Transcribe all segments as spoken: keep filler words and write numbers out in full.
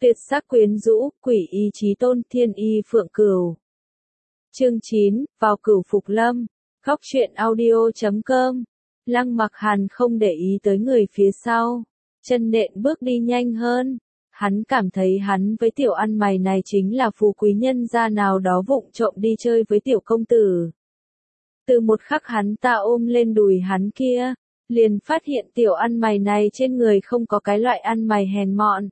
Tuyệt sắc quyến rũ, quỷ y chí tôn, thiên y phượng cửu. Chương chín, vào Cửu Phục Lâm. Góc truyện audio chấm com. Lăng Mặc Hàn không để ý tới người phía sau, chân nện bước đi nhanh hơn. Hắn cảm thấy hắn với tiểu ăn mày này chính là phú quý nhân gia nào đó vụng trộm đi chơi với tiểu công tử. Từ một khắc hắn ta ôm lên đùi hắn kia, liền phát hiện tiểu ăn mày này trên người không có cái loại ăn mày hèn mọn.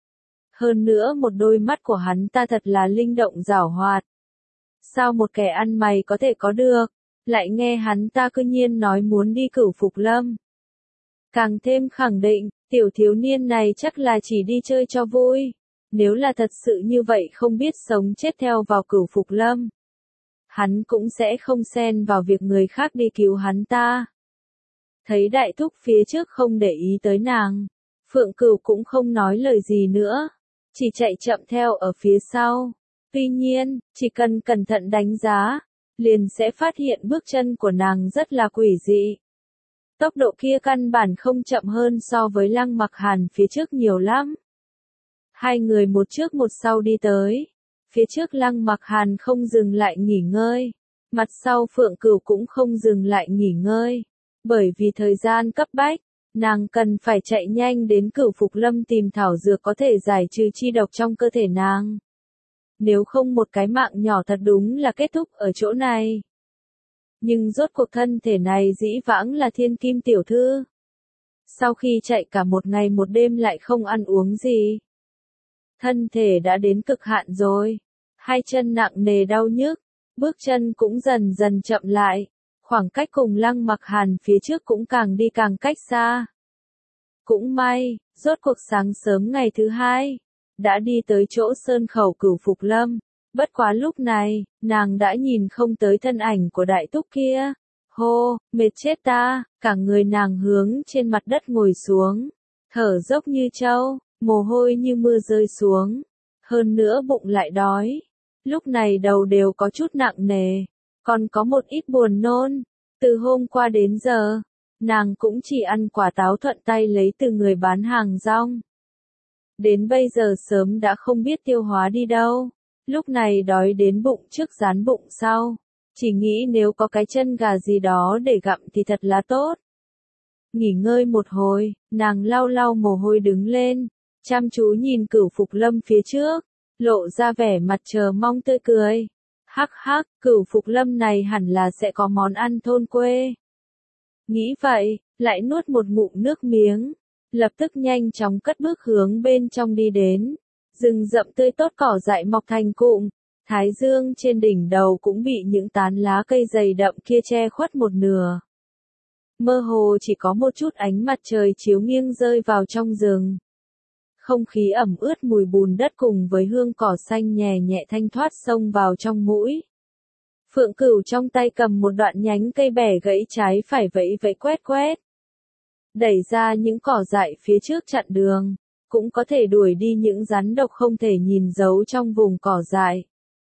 Hơn nữa một đôi mắt của hắn ta thật là linh động giảo hoạt. Sao một kẻ ăn mày có thể có được, lại nghe hắn ta cứ nhiên nói muốn đi Cửu Phục Lâm. Càng thêm khẳng định, tiểu thiếu niên này chắc là chỉ đi chơi cho vui. Nếu là thật sự như vậy không biết sống chết theo vào Cửu Phục Lâm, hắn cũng sẽ không xen vào việc người khác đi cứu hắn ta. Thấy đại thúc phía trước không để ý tới nàng, Phượng Cửu cũng không nói lời gì nữa, chỉ chạy chậm theo ở phía sau. Tuy nhiên, chỉ cần cẩn thận đánh giá, liền sẽ phát hiện bước chân của nàng rất là quỷ dị. Tốc độ kia căn bản không chậm hơn so với Lăng Mặc Hàn phía trước nhiều lắm. Hai người một trước một sau đi tới. Phía trước Lăng Mặc Hàn không dừng lại nghỉ ngơi. Mặt sau Phượng Cửu cũng không dừng lại nghỉ ngơi. Bởi vì thời gian cấp bách, nàng cần phải chạy nhanh đến Cửu Phục Lâm tìm thảo dược có thể giải trừ chi độc trong cơ thể nàng. Nếu không một cái mạng nhỏ thật đúng là kết thúc ở chỗ này. Nhưng rốt cuộc thân thể này dĩ vãng là thiên kim tiểu thư. Sau khi chạy cả một ngày một đêm lại không ăn uống gì. Thân thể đã đến cực hạn rồi. Hai chân nặng nề đau nhức, bước chân cũng dần dần chậm lại. Khoảng cách cùng Lăng Mặc Hàn phía trước cũng càng đi càng cách xa. Cũng may, rốt cuộc sáng sớm ngày thứ hai, đã đi tới chỗ sơn khẩu Cửu Phục Lâm. Bất quá lúc này, nàng đã nhìn không tới thân ảnh của đại thúc kia. Hô, mệt chết ta, cả người nàng hướng trên mặt đất ngồi xuống. Thở dốc như trâu, mồ hôi như mưa rơi xuống. Hơn nữa bụng lại đói. Lúc này đầu đều có chút nặng nề. Còn có một ít buồn nôn. Từ hôm qua đến giờ, nàng cũng chỉ ăn quả táo thuận tay lấy từ người bán hàng rong. Đến bây giờ sớm đã không biết tiêu hóa đi đâu. Lúc này đói đến bụng trước dán bụng sau. Chỉ nghĩ nếu có cái chân gà gì đó để gặm thì thật là tốt. Nghỉ ngơi một hồi, nàng lau lau mồ hôi đứng lên. Chăm chú nhìn Cửu Phục Lâm phía trước. Lộ ra vẻ mặt chờ mong tươi cười. Hắc hắc, Cửu Phục Lâm này hẳn là sẽ có món ăn thôn quê. Nghĩ vậy, lại nuốt một ngụm nước miếng. Lập tức nhanh chóng cất bước hướng bên trong đi đến. Rừng rậm tươi tốt cỏ dại mọc thành cụm. Thái dương trên đỉnh đầu cũng bị những tán lá cây dày đậm kia che khuất một nửa. Mơ hồ chỉ có một chút ánh mặt trời chiếu nghiêng rơi vào trong rừng. Không khí ẩm ướt mùi bùn đất cùng với hương cỏ xanh nhẹ nhẹ thanh thoát xông vào trong mũi. Phượng Cửu trong tay cầm một đoạn nhánh cây bẻ gãy trái phải vẫy vẫy quét quét. Đẩy ra những cỏ dại phía trước chặn đường, cũng có thể đuổi đi những rắn độc không thể nhìn giấu trong vùng cỏ dại.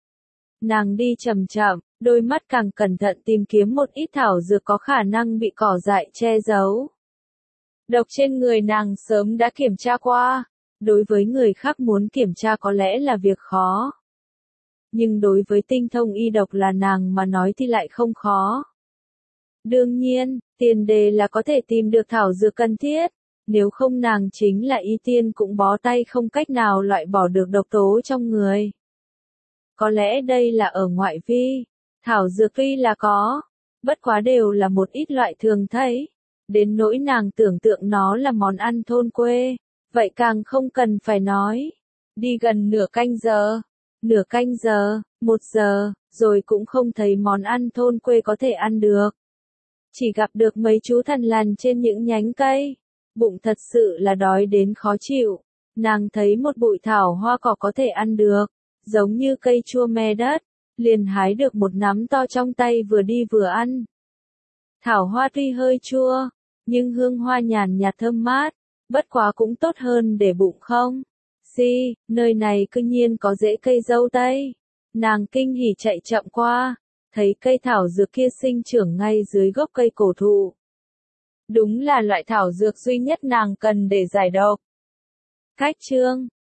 Nàng đi chậm chậm, đôi mắt càng cẩn thận tìm kiếm một ít thảo dược có khả năng bị cỏ dại che giấu. Độc trên người nàng sớm đã kiểm tra qua, đối với người khác muốn kiểm tra có lẽ là việc khó. Nhưng đối với tinh thông y độc là nàng mà nói thì lại không khó. Đương nhiên, tiền đề là có thể tìm được thảo dược cần thiết, nếu không nàng chính là y tiên cũng bó tay không cách nào loại bỏ được độc tố trong người. Có lẽ đây là ở ngoại vi, thảo dược tuy là có, bất quá đều là một ít loại thường thấy, đến nỗi nàng tưởng tượng nó là món ăn thôn quê, vậy càng không cần phải nói. Đi gần nửa canh giờ, nửa canh giờ, một giờ, rồi cũng không thấy món ăn thôn quê có thể ăn được. Chỉ gặp được mấy chú thằn lằn trên những nhánh cây. Bụng thật sự là đói đến khó chịu. Nàng thấy một bụi thảo hoa cỏ có thể ăn được, giống như cây chua me đất, liền hái được một nắm to trong tay vừa đi vừa ăn. Thảo hoa tuy hơi chua, nhưng hương hoa nhàn nhạt thơm mát, bất quá cũng tốt hơn để bụng không. Xì, nơi này cư nhiên có rễ cây dâu tây. Nàng kinh hỉ chạy chậm qua, thấy cây thảo dược kia sinh trưởng ngay dưới gốc cây cổ thụ. Đúng là loại thảo dược duy nhất nàng cần để giải độc. Cách chương